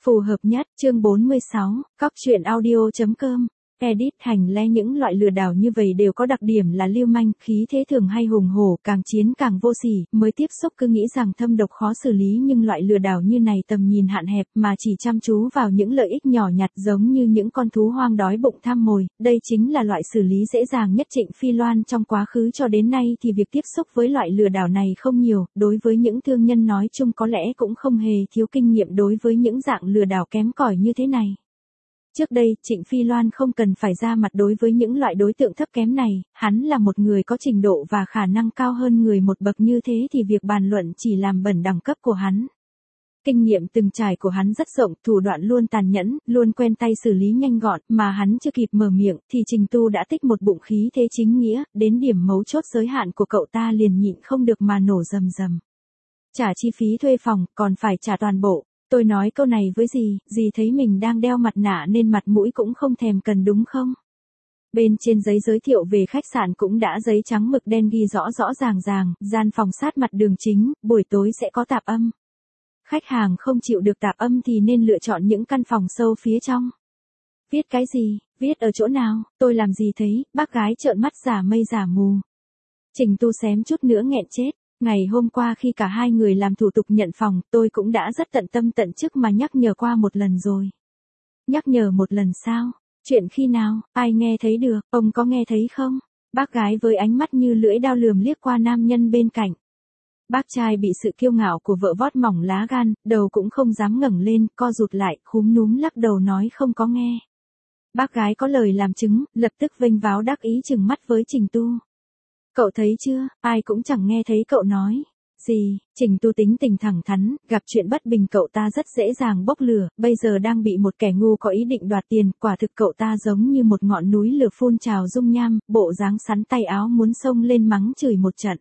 Phù hợp nhất, chương 46, cóc truyện audio.com. Edit hành le những loại lừa đảo như vậy đều có đặc điểm là lưu manh, khí thế thường hay hùng hổ, càng chiến càng vô sỉ, mới tiếp xúc cứ nghĩ rằng thâm độc khó xử lý nhưng loại lừa đảo như này tầm nhìn hạn hẹp mà chỉ chăm chú vào những lợi ích nhỏ nhặt giống như những con thú hoang đói bụng tham mồi, đây chính là loại xử lý dễ dàng nhất. Trịnh Phi Loan trong quá khứ cho đến nay thì việc tiếp xúc với loại lừa đảo này không nhiều, đối với những thương nhân nói chung có lẽ cũng không hề thiếu kinh nghiệm đối với những dạng lừa đảo kém cỏi như thế này. Trước đây, Trịnh Phi Loan không cần phải ra mặt đối với những loại đối tượng thấp kém này, hắn là một người có trình độ và khả năng cao hơn người một bậc như thế thì việc bàn luận chỉ làm bẩn đẳng cấp của hắn. Kinh nghiệm từng trải của hắn rất rộng, thủ đoạn luôn tàn nhẫn, luôn quen tay xử lý nhanh gọn, mà hắn chưa kịp mở miệng thì Trình Tu đã tích một bụng khí thế chính nghĩa, đến điểm mấu chốt giới hạn của cậu ta liền nhịn không được mà nổ rầm rầm. Trả chi phí thuê phòng, còn phải trả toàn bộ. Tôi nói câu này với dì thấy mình đang đeo mặt nạ nên mặt mũi cũng không thèm cần đúng không? Bên trên giấy giới thiệu về khách sạn cũng đã giấy trắng mực đen ghi rõ rõ ràng, gian phòng sát mặt đường chính, buổi tối sẽ có tạp âm. Khách hàng không chịu được tạp âm thì nên lựa chọn những căn phòng sâu phía trong. Viết cái gì, viết ở chỗ nào, tôi làm gì thấy, bác gái trợn mắt giả mây giả mù. Trình Tu xém chút nữa nghẹn chết. Ngày hôm qua khi cả hai người làm thủ tục nhận phòng, tôi cũng đã rất tận tâm tận chức mà nhắc nhở qua một lần rồi. Nhắc nhở một lần sao? Chuyện khi nào, ai nghe thấy được, ông có nghe thấy không? Bác gái với ánh mắt như lưỡi dao lườm liếc qua nam nhân bên cạnh. Bác trai bị sự kiêu ngạo của vợ vót mỏng lá gan, đầu cũng không dám ngẩng lên, co rụt lại, khúm núm lắc đầu nói không có nghe. Bác gái có lời làm chứng, lập tức vênh váo đắc ý chừng mắt với Trình Tu. Cậu thấy chưa, ai cũng chẳng nghe thấy cậu nói. Gì, Trình Tu tính tình thẳng thắn, gặp chuyện bất bình cậu ta rất dễ dàng bốc lửa, bây giờ đang bị một kẻ ngu có ý định đoạt tiền, quả thực cậu ta giống như một ngọn núi lửa phun trào dung nham, bộ dáng sắn tay áo muốn xông lên mắng chửi một trận.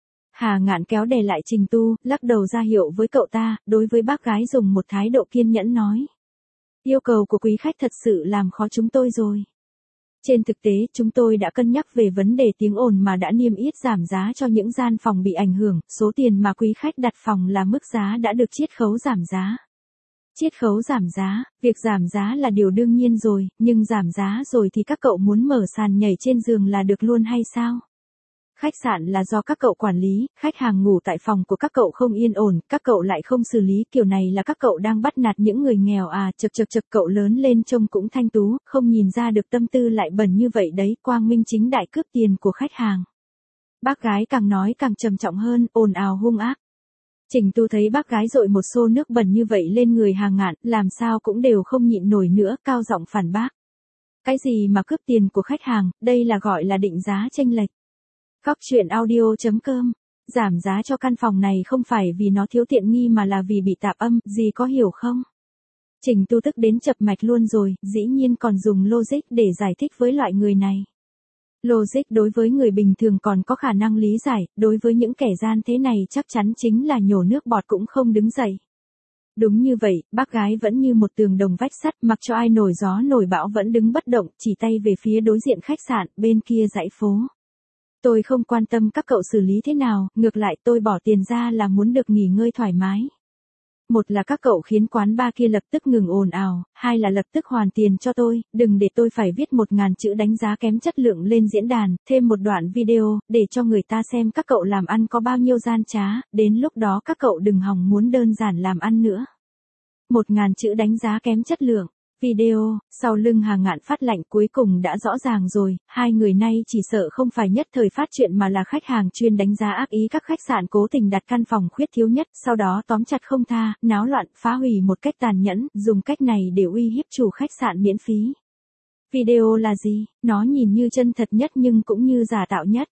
Hà Ngạn kéo đè lại Trình Tu, lắc đầu ra hiệu với cậu ta, đối với bác gái dùng một thái độ kiên nhẫn nói. Yêu cầu của quý khách thật sự làm khó chúng tôi rồi. Trên thực tế, chúng tôi đã cân nhắc về vấn đề tiếng ồn mà đã niêm yết giảm giá cho những gian phòng bị ảnh hưởng, số tiền mà quý khách đặt phòng là mức giá đã được chiết khấu giảm giá. Chiết khấu giảm giá, việc giảm giá là điều đương nhiên rồi, nhưng giảm giá rồi thì các cậu muốn mở sàn nhảy trên giường là được luôn hay sao? Khách sạn là do các cậu quản lý, khách hàng ngủ tại phòng của các cậu không yên ổn, các cậu lại không xử lý, kiểu này là các cậu đang bắt nạt những người nghèo à, chật cậu lớn lên trông cũng thanh tú, không nhìn ra được tâm tư lại bẩn như vậy đấy, quang minh chính đại cướp tiền của khách hàng. Bác gái càng nói càng trầm trọng hơn, ồn ào hung ác. Trình Tu thấy bác gái dội một xô nước bẩn như vậy lên người Hà Ngạn, làm sao cũng đều không nhịn nổi nữa, cao giọng phản bác. Cái gì mà cướp tiền của khách hàng, đây là gọi là định giá chênh lệch. Cóc truyện audio.com. Giảm giá cho căn phòng này không phải vì nó thiếu tiện nghi mà là vì bị tạp âm, gì có hiểu không? Trình Tu tức đến chập mạch luôn rồi, dĩ nhiên còn dùng logic để giải thích với loại người này. Logic đối với người bình thường còn có khả năng lý giải, đối với những kẻ gian thế này chắc chắn chính là nhổ nước bọt cũng không đứng dậy. Đúng như vậy, bác gái vẫn như một tường đồng vách sắt, mặc cho ai nổi gió nổi bão vẫn đứng bất động, chỉ tay về phía đối diện khách sạn, bên kia dãy phố. Tôi không quan tâm các cậu xử lý thế nào, ngược lại tôi bỏ tiền ra là muốn được nghỉ ngơi thoải mái. Một là các cậu khiến quán bar kia lập tức ngừng ồn ào, hai là lập tức hoàn tiền cho tôi, đừng để tôi phải viết 1000 chữ đánh giá kém chất lượng lên diễn đàn, thêm một đoạn video, để cho người ta xem các cậu làm ăn có bao nhiêu gian trá, đến lúc đó các cậu đừng hòng muốn đơn giản làm ăn nữa. 1000 chữ đánh giá kém chất lượng. Video, sau lưng Hà Ngạn phát lạnh cuối cùng đã rõ ràng rồi, hai người này chỉ sợ không phải nhất thời phát chuyện mà là khách hàng chuyên đánh giá ác ý các khách sạn cố tình đặt căn phòng khuyết thiếu nhất, sau đó tóm chặt không tha, náo loạn, phá hủy một cách tàn nhẫn, dùng cách này để uy hiếp chủ khách sạn miễn phí. Video là gì? Nó nhìn như chân thật nhất nhưng cũng như giả tạo nhất.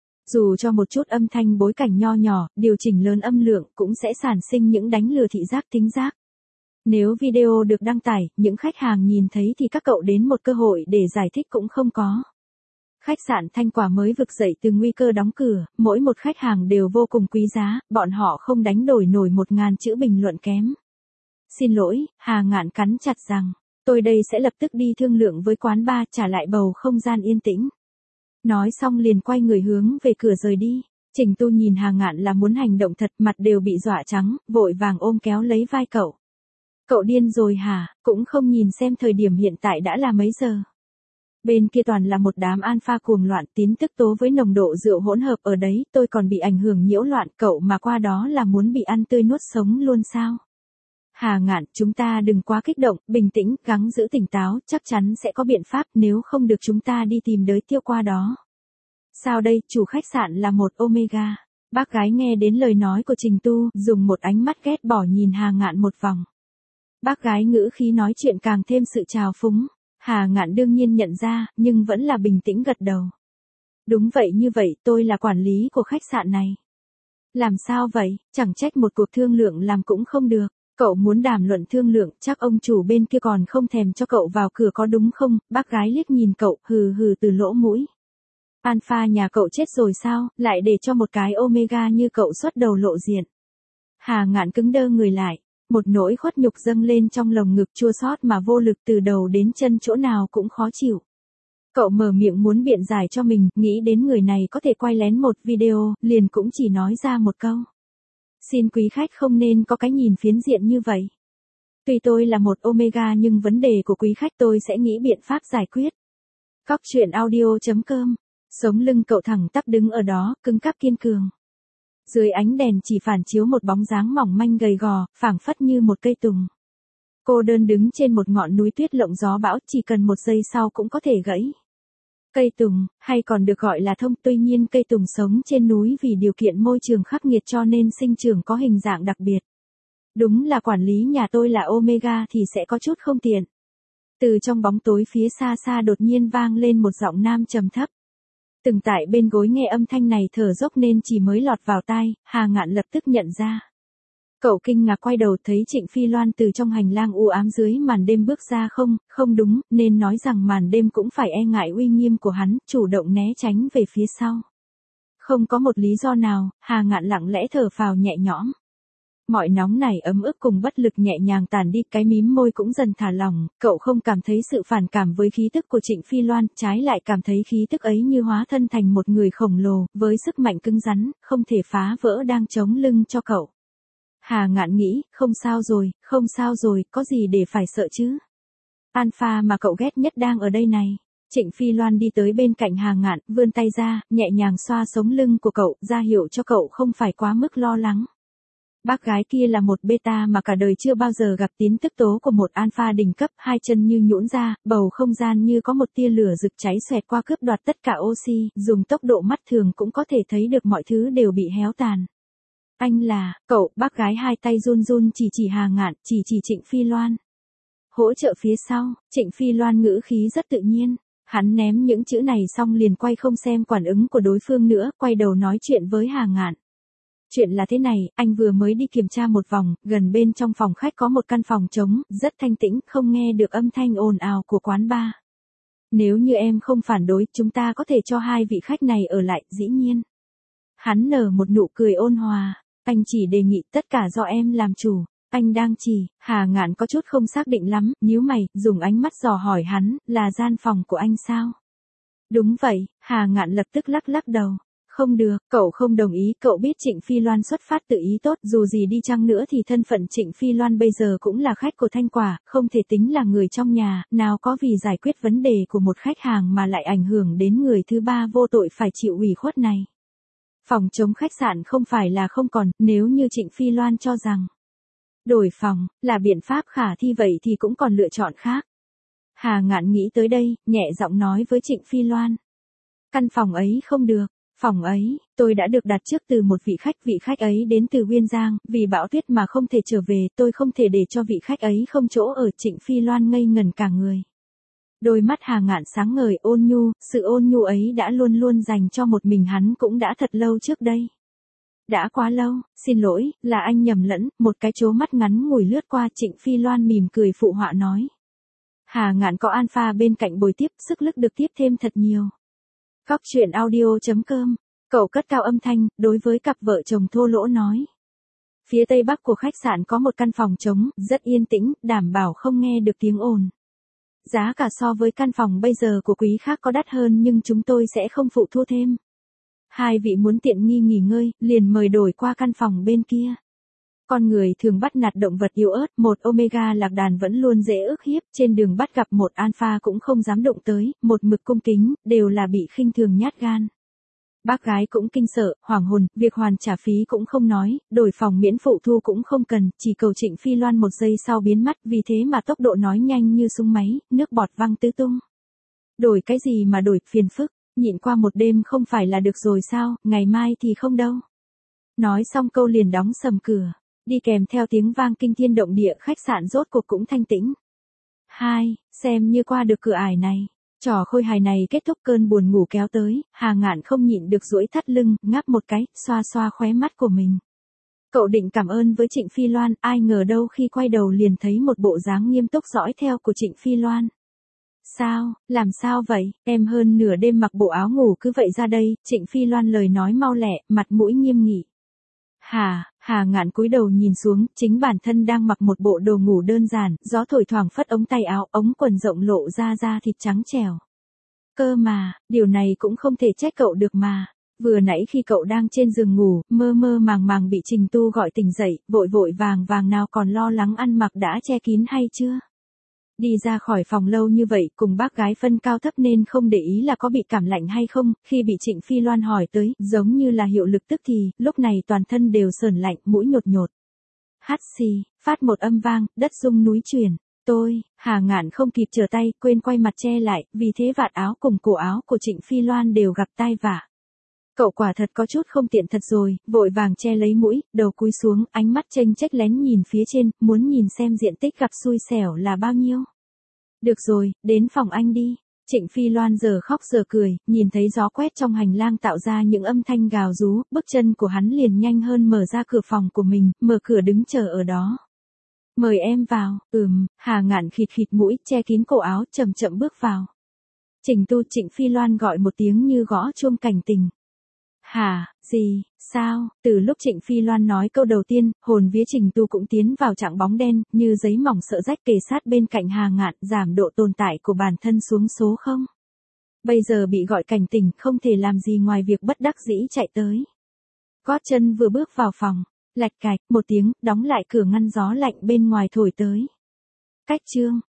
Dù cho một chút âm thanh bối cảnh nho nhỏ, điều chỉnh lớn âm lượng cũng sẽ sản sinh những đánh lừa thị giác thính giác. Nếu video được đăng tải, những khách hàng nhìn thấy thì các cậu đến một cơ hội để giải thích cũng không có. Khách sạn Thanh Quả mới vực dậy từ nguy cơ đóng cửa, mỗi một khách hàng đều vô cùng quý giá, bọn họ không đánh đổi nổi 1000 chữ bình luận kém. Xin lỗi, Hà Ngạn cắn chặt rằng, tôi đây sẽ lập tức đi thương lượng với quán bar trả lại bầu không gian yên tĩnh. Nói xong liền quay người hướng về cửa rời đi. Trình Tu nhìn Hà Ngạn là muốn hành động thật, mặt đều bị dọa trắng, vội vàng ôm kéo lấy vai cậu. Cậu điên rồi hả, cũng không nhìn xem thời điểm hiện tại đã là mấy giờ. Bên kia toàn là một đám alpha cuồng loạn, tin tức tố với nồng độ rượu hỗn hợp ở đấy, tôi còn bị ảnh hưởng nhiễu loạn, cậu mà qua đó là muốn bị ăn tươi nuốt sống luôn sao? Hà Ngạn, chúng ta đừng quá kích động, bình tĩnh, gắng giữ tỉnh táo, chắc chắn sẽ có biện pháp, nếu không được chúng ta đi tìm đới tiêu qua đó. Sao đây, chủ khách sạn là một Omega. Bác gái nghe đến lời nói của Trình Tu, dùng một ánh mắt ghét bỏ nhìn Hà Ngạn một vòng. Bác gái ngữ khí nói chuyện càng thêm sự trào phúng. Hà Ngạn đương nhiên nhận ra, nhưng vẫn là bình tĩnh gật đầu. Đúng vậy, như vậy, tôi là quản lý của khách sạn này. Làm sao vậy, chẳng trách một cuộc thương lượng làm cũng không được. Cậu muốn đàm luận thương lượng, chắc ông chủ bên kia còn không thèm cho cậu vào cửa có đúng không? Bác gái liếc nhìn cậu, hừ hừ từ lỗ mũi. Alpha nhà cậu chết rồi sao, lại để cho một cái Omega như cậu xuất đầu lộ diện. Hà Ngạn cứng đơ người lại, một nỗi khuất nhục dâng lên trong lồng ngực chua xót mà vô lực từ đầu đến chân chỗ nào cũng khó chịu. Cậu mở miệng muốn biện giải cho mình, nghĩ đến người này có thể quay lén một video, liền cũng chỉ nói ra một câu. Xin quý khách không nên có cái nhìn phiến diện như vậy. Tuy tôi là một Omega nhưng vấn đề của quý khách tôi sẽ nghĩ biện pháp giải quyết. Cóc truyện audio.com. Sống lưng cậu thẳng tắp đứng ở đó, cứng cáp kiên cường. Dưới ánh đèn chỉ phản chiếu một bóng dáng mỏng manh gầy gò, phảng phất như một cây tùng. Cô đơn đứng trên một ngọn núi tuyết lộng gió bão, chỉ cần một giây sau cũng có thể gãy. Cây tùng, hay còn được gọi là thông, tuy nhiên cây tùng sống trên núi vì điều kiện môi trường khắc nghiệt cho nên sinh trưởng có hình dạng đặc biệt. Đúng là quản lý nhà tôi là Omega thì sẽ có chút không tiện. Từ trong bóng tối phía xa xa đột nhiên vang lên một giọng nam trầm thấp. Từng tại bên gối nghe âm thanh này thở dốc nên chỉ mới lọt vào tai, Hà Ngạn lập tức nhận ra. Cậu kinh ngạc quay đầu thấy Trịnh Phi Loan từ trong hành lang u ám dưới màn đêm bước ra, không đúng, nên nói rằng màn đêm cũng phải e ngại uy nghiêm của hắn, chủ động né tránh về phía sau. Không có một lý do nào, Hà Ngạn lặng lẽ thở phào nhẹ nhõm. Mọi nóng này ấm ức cùng bất lực nhẹ nhàng tàn đi, cái mím môi cũng dần thả lỏng, cậu không cảm thấy sự phản cảm với khí tức của Trịnh Phi Loan, trái lại cảm thấy khí tức ấy như hóa thân thành một người khổng lồ, với sức mạnh cứng rắn, không thể phá vỡ đang chống lưng cho cậu. Hà Ngạn nghĩ, không sao rồi, có gì để phải sợ chứ. Alpha mà cậu ghét nhất đang ở đây này. Trịnh Phi Loan đi tới bên cạnh Hà Ngạn, vươn tay ra, nhẹ nhàng xoa sống lưng của cậu, ra hiệu cho cậu không phải quá mức lo lắng. Bác gái kia là một beta mà cả đời chưa bao giờ gặp tín tức tố của một alpha đỉnh cấp, hai chân như nhũn ra, bầu không gian như có một tia lửa rực cháy xoẹt qua cướp đoạt tất cả oxy, dùng tốc độ mắt thường cũng có thể thấy được mọi thứ đều bị héo tàn. Anh là, cậu, bác gái hai tay run run chỉ Hà Ngạn, chỉ Trịnh Phi Loan. Hỗ trợ phía sau, Trịnh Phi Loan ngữ khí rất tự nhiên, hắn ném những chữ này xong liền quay không xem phản ứng của đối phương nữa, quay đầu nói chuyện với Hà Ngạn. Chuyện là thế này, anh vừa mới đi kiểm tra một vòng, gần bên trong phòng khách có một căn phòng trống, rất thanh tĩnh, không nghe được âm thanh ồn ào của quán bar. Nếu như em không phản đối, chúng ta có thể cho hai vị khách này ở lại, dĩ nhiên. Hắn nở một nụ cười ôn hòa, anh chỉ đề nghị tất cả do em làm chủ, anh đang chỉ, Hà Ngạn có chút không xác định lắm, nhíu mày, dùng ánh mắt dò hỏi hắn, là gian phòng của anh sao? Đúng vậy, Hà Ngạn lập tức lắc đầu. Không được, cậu không đồng ý, cậu biết Trịnh Phi Loan xuất phát từ ý tốt, dù gì đi chăng nữa thì thân phận Trịnh Phi Loan bây giờ cũng là khách của Thanh Quả, không thể tính là người trong nhà, nào có vì giải quyết vấn đề của một khách hàng mà lại ảnh hưởng đến người thứ ba vô tội phải chịu ủy khuất này. Phòng trống khách sạn không phải là không còn, nếu như Trịnh Phi Loan cho rằng đổi phòng là biện pháp khả thi vậy thì cũng còn lựa chọn khác. Hà Ngạn nghĩ tới đây, nhẹ giọng nói với Trịnh Phi Loan. Căn phòng ấy không được. Phòng ấy, tôi đã được đặt trước từ một vị khách ấy đến từ Uyên Giang, vì bão tuyết mà không thể trở về, tôi không thể để cho vị khách ấy không chỗ ở. Trịnh Phi Loan ngây ngần cả người. Đôi mắt Hà Ngạn sáng ngời, ôn nhu, sự ôn nhu ấy đã luôn luôn dành cho một mình hắn cũng đã thật lâu trước đây. Đã quá lâu, xin lỗi, là anh nhầm lẫn, một cái chố mắt ngắn ngủi lướt qua. Trịnh Phi Loan mỉm cười phụ họa nói. Hà Ngạn có Alpha bên cạnh bồi tiếp, sức lực được tiếp thêm thật nhiều. Cóc truyện audio.com, cậu cất cao âm thanh, đối với cặp vợ chồng thô lỗ nói. Phía tây bắc của khách sạn có một căn phòng trống, rất yên tĩnh, đảm bảo không nghe được tiếng ồn. Giá cả so với căn phòng bây giờ của quý khác có đắt hơn nhưng chúng tôi sẽ không phụ thu thêm. Hai vị muốn tiện nghi nghỉ ngơi, liền mời đổi qua căn phòng bên kia. Con người thường bắt nạt động vật yếu ớt, một omega lạc đàn vẫn luôn dễ ức hiếp, trên đường bắt gặp một alpha cũng không dám đụng tới, một mực cung kính, đều là bị khinh thường nhát gan. Bác gái cũng kinh sợ, hoảng hồn, việc hoàn trả phí cũng không nói, đổi phòng miễn phụ thu cũng không cần, chỉ cầu Trịnh Phi Loan một giây sau biến mất, vì thế mà tốc độ nói nhanh như súng máy, nước bọt văng tứ tung. Đổi cái gì mà đổi, phiền phức, nhịn qua một đêm không phải là được rồi sao, ngày mai thì không đâu. Nói xong câu liền đóng sầm cửa, đi kèm theo tiếng vang kinh thiên động địa, khách sạn rốt cuộc cũng thanh tĩnh. Xem như qua được cửa ải này. Trò khôi hài này kết thúc, cơn buồn ngủ kéo tới, Hà Ngạn không nhịn được duỗi thắt lưng, ngáp một cái, xoa xoa khóe mắt của mình. Cậu định cảm ơn với Trịnh Phi Loan, ai ngờ đâu khi quay đầu liền thấy một bộ dáng nghiêm túc dõi theo của Trịnh Phi Loan. Sao, làm sao vậy, em hơn nửa đêm mặc bộ áo ngủ cứ vậy ra đây, Trịnh Phi Loan lời nói mau lẹ, mặt mũi nghiêm nghị. Hà Ngạn cúi đầu nhìn xuống, chính bản thân đang mặc một bộ đồ ngủ đơn giản, gió thổi thoảng phất ống tay áo, ống quần rộng lộ ra da thịt trắng trẻo. Cơ mà, điều này cũng không thể trách cậu được mà. Vừa nãy khi cậu đang trên giường ngủ, mơ mơ màng màng bị Trình Tu gọi tỉnh dậy, vội vội vàng vàng nào còn lo lắng ăn mặc đã che kín hay chưa? Đi ra khỏi phòng lâu như vậy, cùng bác gái phân cao thấp nên không để ý là có bị cảm lạnh hay không, khi bị Trịnh Phi Loan hỏi tới, giống như là hiệu lực tức thì, lúc này toàn thân đều sờn lạnh, mũi nhột nhột. Hắt xì, phát một âm vang, đất rung núi chuyển. Hà Ngạn không kịp trở tay, quên quay mặt che lại, vì thế vạt áo cùng cổ áo của Trịnh Phi Loan đều gặp tai vạ. Cậu quả thật có chút không tiện thật rồi, vội vàng che lấy mũi, đầu cúi xuống, ánh mắt chênh chếch lén nhìn phía trên, muốn nhìn xem diện tích gặp xui xẻo là bao nhiêu. Được rồi, đến phòng anh đi. Trịnh Phi Loan giờ khóc giờ cười, nhìn thấy gió quét trong hành lang tạo ra những âm thanh gào rú, bước chân của hắn liền nhanh hơn mở ra cửa phòng của mình, mở cửa đứng chờ ở đó. Mời em vào, Hà Ngạn khịt khịt mũi, che kín cổ áo, chậm chậm bước vào. Trịnh Phi Loan gọi một tiếng như gõ chuông cảnh tình. Sao, từ lúc Trịnh Phi Loan nói câu đầu tiên, hồn vía Trình Tu cũng tiến vào trạng bóng đen, như giấy mỏng sợ rách kề sát bên cạnh Hà Ngạn, giảm độ tồn tại của bản thân xuống số 0. Bây giờ bị gọi cảnh tỉnh, không thể làm gì ngoài việc bất đắc dĩ chạy tới. Gót chân vừa bước vào phòng, lạch cạch, một tiếng, đóng lại cửa ngăn gió lạnh bên ngoài thổi tới. Cách chương